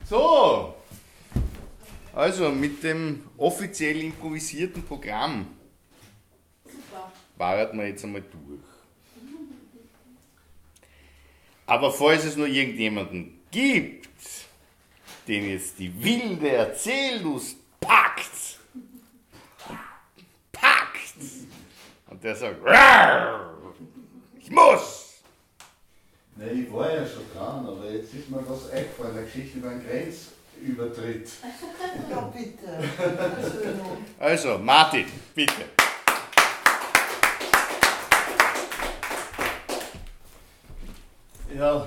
So, also mit dem offiziell improvisierten Programm warten wir jetzt einmal durch. Aber falls es nur irgendjemanden gibt, den jetzt die wilde Erzähllust packt, und der sagt, ich muss! Nein, ich war ja schon dran, aber jetzt ist mir was eingefallen, eine Geschichte über einen Grenzübertritt. Ja, bitte. Also, Martin, bitte. Ja,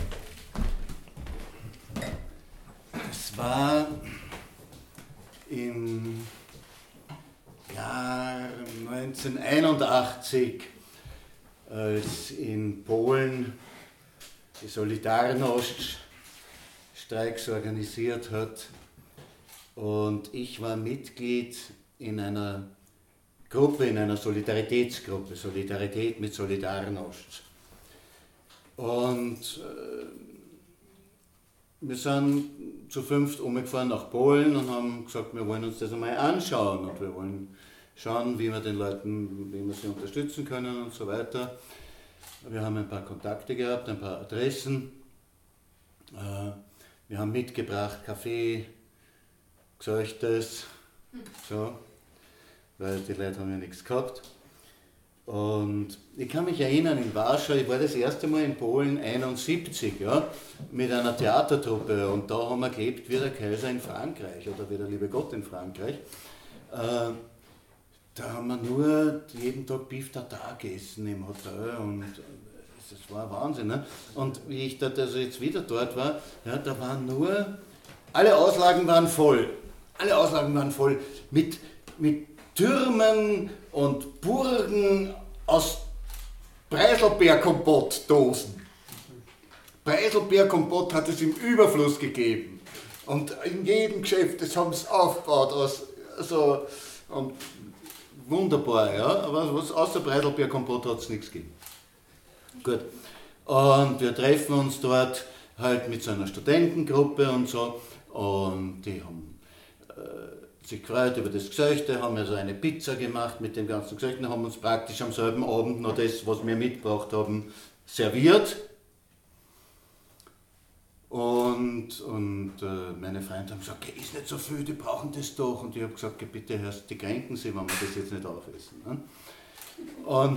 es war im Jahr 1981, als in Polen die Solidarność-Streiks organisiert hat, und ich war Mitglied in einer Gruppe, in einer Solidaritätsgruppe, Solidarität mit Solidarność. Und wir sind zu fünft umgefahren nach Polen und haben gesagt, wir wollen uns das einmal anschauen und wir wollen schauen, wie wir den Leuten, wie wir sie unterstützen können und so weiter. Wir haben ein paar Kontakte gehabt, ein paar Adressen. Wir haben mitgebracht Kaffee, Geseuchtes, so, weil die Leute haben ja nichts gehabt. Und ich kann mich erinnern, in Warschau, ich war das erste Mal in Polen 1971, ja, mit einer Theatertruppe, und da haben wir gelebt wie der Kaiser in Frankreich oder wie der liebe Gott in Frankreich. Da haben wir nur jeden Tag Beef Tartar gegessen im Hotel, und das war Wahnsinn. Ne? Und wie ich da also jetzt wieder dort war, ja, da waren nur, alle Auslagen waren voll, mit Türmen und Burgen aus Preiselbeerkompott-Dosen. Preiselbeerkompott hat es im Überfluss gegeben. Und in jedem Geschäft, das haben sie aufgebaut. Und wunderbar, ja. Aber was außer Preiselbeerkompott hat es nichts gegeben. Gut. Und wir treffen uns dort halt mit so einer Studentengruppe und so. Und die haben sich gefreut über das Gesöchte, haben also eine Pizza gemacht mit dem ganzen Gesöchten, haben uns praktisch am selben Abend noch das, was wir mitgebracht haben, serviert. Und meine Freunde haben gesagt, okay, ist nicht so viel, die brauchen das doch. Und ich habe gesagt, bitte hörst, die kränken sie, wenn wir das jetzt nicht aufessen. Ne? Und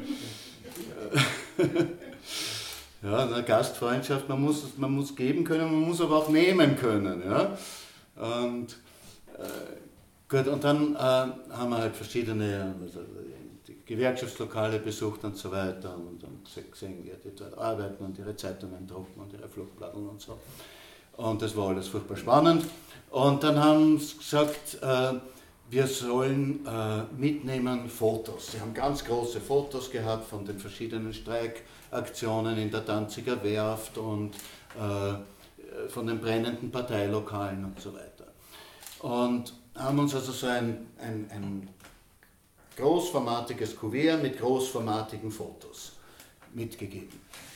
ja, eine Gastfreundschaft, man muss geben können, man muss aber auch nehmen können. Ja? Und gut, und dann haben wir halt verschiedene die Gewerkschaftslokale besucht und so weiter und dann gesehen, wie die dort arbeiten und ihre Zeitungen drucken und ihre Flugblattl und so. Und das war alles furchtbar spannend. Und dann haben sie gesagt, wir sollen mitnehmen Fotos. Sie haben ganz große Fotos gehabt von den verschiedenen Streikaktionen in der Danziger Werft und von den brennenden Parteilokalen und so weiter. Und haben uns also so ein großformatiges Kuvert mit großformatigen Fotos mitgegeben.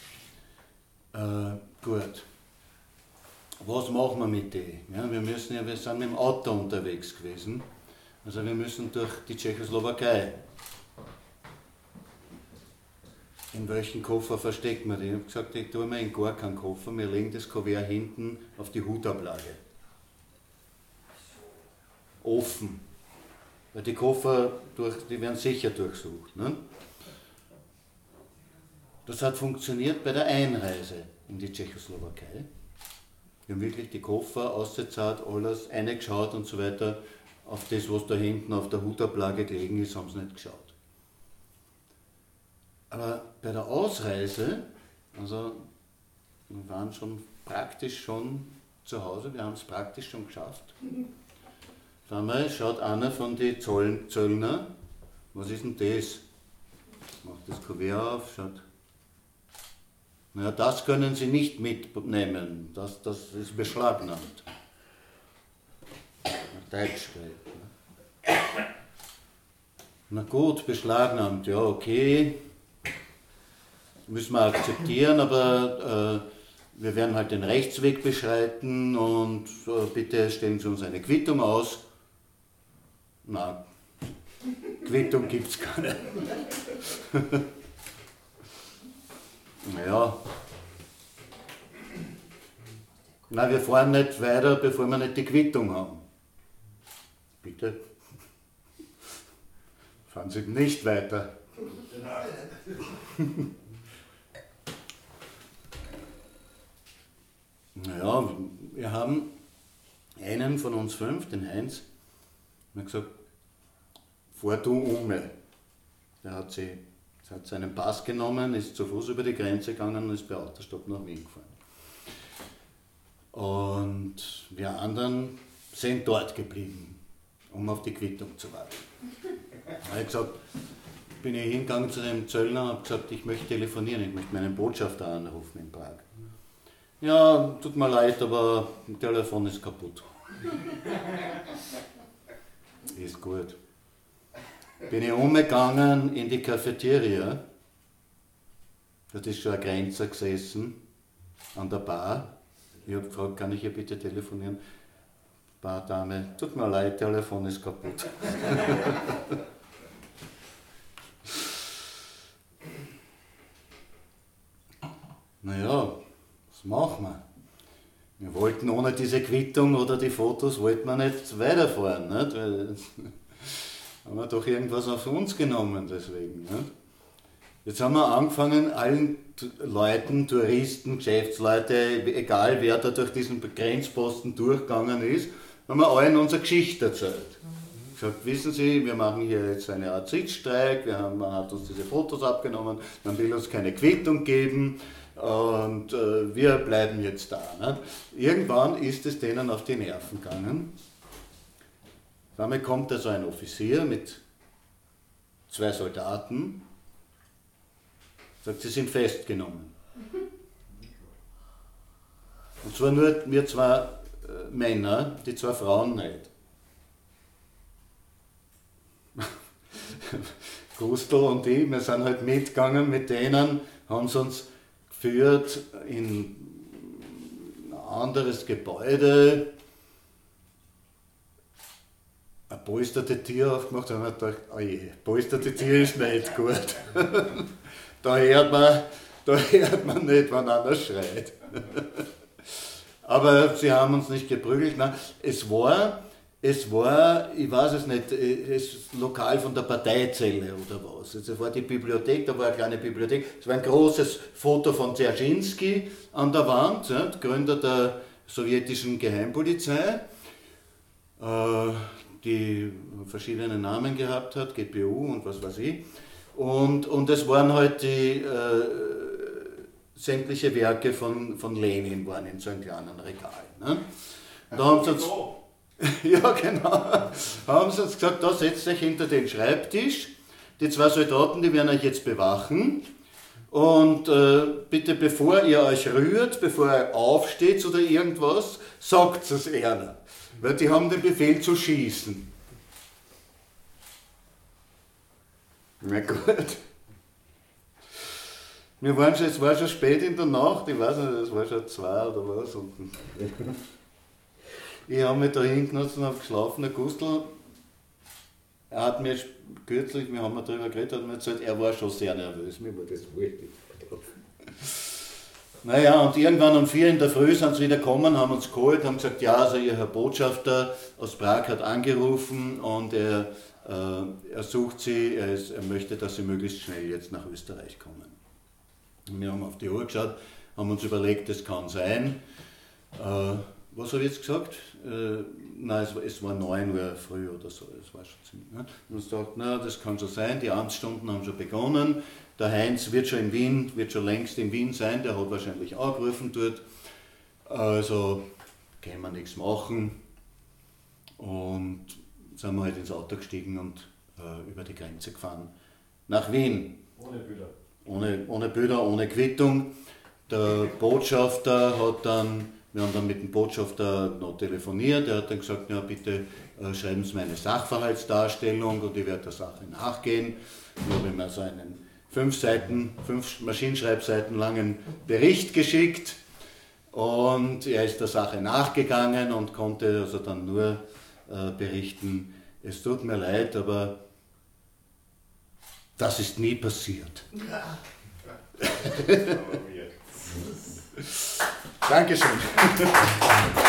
Gut. Was machen wir mit denen? Ja, wir sind mit dem Auto unterwegs gewesen. Also wir müssen durch die Tschechoslowakei. In welchen Koffer verstecken wir die? Ich habe gesagt, ich tue mir in gar keinen Koffer, wir legen das Kuvert hinten auf die Hutablage. Offen. Weil die Koffer, die werden sicher durchsucht. Ne? Das hat funktioniert bei der Einreise in die Tschechoslowakei. Wir haben wirklich die Koffer ausgezahlt, alles reingeschaut und so weiter. Auf das, was da hinten auf der Hutablage gelegen ist, haben sie nicht geschaut. Aber bei der Ausreise, also wir waren praktisch schon zu Hause, wir haben es praktisch schon geschafft. Auf einmal schaut einer von den Zöllner, was ist denn das? Macht das Kuvert auf, schaut. Naja, das können Sie nicht mitnehmen, das ist beschlagnahmt. Deutsch geredet. Na gut, beschlagnahmt, ja okay. Müssen wir akzeptieren, aber wir werden halt den Rechtsweg beschreiten und bitte stellen Sie uns eine Quittung aus. Nein, Quittung gibt es keine. Naja. Na, wir fahren nicht weiter, bevor wir nicht die Quittung haben. Bitte? Fahren Sie nicht weiter. Naja, wir haben einen von uns 5, den Heinz, und hat gesagt, fahr du um. Der hat seinen Pass genommen, ist zu Fuß über die Grenze gegangen und ist bei Autostopp nach Wien gefahren. Und wir anderen sind dort geblieben, um auf die Quittung zu warten. Da habe ich gesagt, bin ich hingegangen zu dem Zöllner und habe gesagt, ich möchte telefonieren, ich möchte meinen Botschafter anrufen in Prag. Ja, tut mir leid, aber das Telefon ist kaputt. Ist gut. Bin ich umgegangen in die Cafeteria, dort ist schon ein Grenzer gesessen, an der Bar. Ich habe gefragt, kann ich hier bitte telefonieren? Bardame, tut mir leid, Telefon ist kaputt. Naja, was machen wir? Wir wollten ohne diese Quittung oder die Fotos wollten wir nicht weiterfahren. Nicht? Weil, haben wir doch irgendwas auf uns genommen deswegen. Nicht? Jetzt haben wir angefangen, allen Leuten, Touristen, Geschäftsleute, egal wer da durch diesen Grenzposten durchgegangen ist, haben wir allen unsere Geschichte erzählt. Gesagt, wissen Sie, wir machen hier jetzt eine Art Sitzstreik, man hat uns diese Fotos abgenommen, man will uns keine Quittung geben und wir bleiben jetzt da. Nicht? Irgendwann ist es denen auf die Nerven gegangen. Damit kommt also ein Offizier mit 2 Soldaten, sagt, sie sind festgenommen. Und zwar nur wir 2 Männer, die 2 Frauen nicht. Gustl und ich, wir sind halt mitgegangen mit denen, haben sie uns geführt in ein anderes Gebäude, ein polsterte Tür aufgemacht und haben gedacht, oh je, polsterte Tür ist nicht gut. Da hört man nicht, wenn einer schreit. Aber sie haben uns nicht geprügelt. Nein, es war, ich weiß es nicht, das Lokal von der Parteizelle oder was. Es war die Bibliothek, da war eine kleine Bibliothek. Es war ein großes Foto von Dzerzhinsky an der Wand, ja, Gründer der sowjetischen Geheimpolizei, die verschiedene Namen gehabt hat, GPU und was weiß ich. Und es waren halt die sämtliche Werke von Lenin waren in so einem kleinen Regal. Ne? Da haben sie uns, ja genau, haben sie uns gesagt, da setzt euch hinter den Schreibtisch, die 2 Soldaten, die werden euch jetzt bewachen und bitte bevor ihr euch rührt, bevor ihr aufsteht oder irgendwas, sagt es einer, weil die haben den Befehl zu schießen. Na gut. Es war schon spät in der Nacht, ich weiß nicht, es war schon 2 oder was. Und ich habe mich da hingenutzt und habe geschlafen. Der Gustl, er hat mir kürzlich, wir haben darüber geredet, hat mir gesagt, er war schon sehr nervös. Mir war das wichtig. Naja, und irgendwann um 4 in der Früh sind sie wieder gekommen, haben uns geholt, haben gesagt, ja, also ihr Herr Botschafter aus Prag hat angerufen und er sucht sie, er möchte, dass sie möglichst schnell jetzt nach Österreich kommen. Und wir haben auf die Uhr geschaut, haben uns überlegt, das kann sein. Was habe ich jetzt gesagt? Nein, es war 9 Uhr früh oder so, es war schon ziemlich. Ne? Und uns dachte, na, das kann schon sein, die Amtsstunden haben schon begonnen. Der Heinz wird schon längst in Wien sein, der hat wahrscheinlich angerufen dort. Also können wir nichts machen. Und sind wir halt ins Auto gestiegen und über die Grenze gefahren nach Wien. Ohne Bilder. Ohne Bilder, ohne Quittung. Der Botschafter hat dann, wir haben dann mit dem Botschafter noch telefoniert, der hat dann gesagt, ja bitte schreiben Sie mir eine Sachverhaltsdarstellung und ich werde der Sache nachgehen. Dann habe ich mir so einen 5 Maschinenschreibseiten langen Bericht geschickt Und er ist der Sache nachgegangen und konnte also dann nur berichten, es tut mir leid, aber das ist nie passiert. Dankeschön.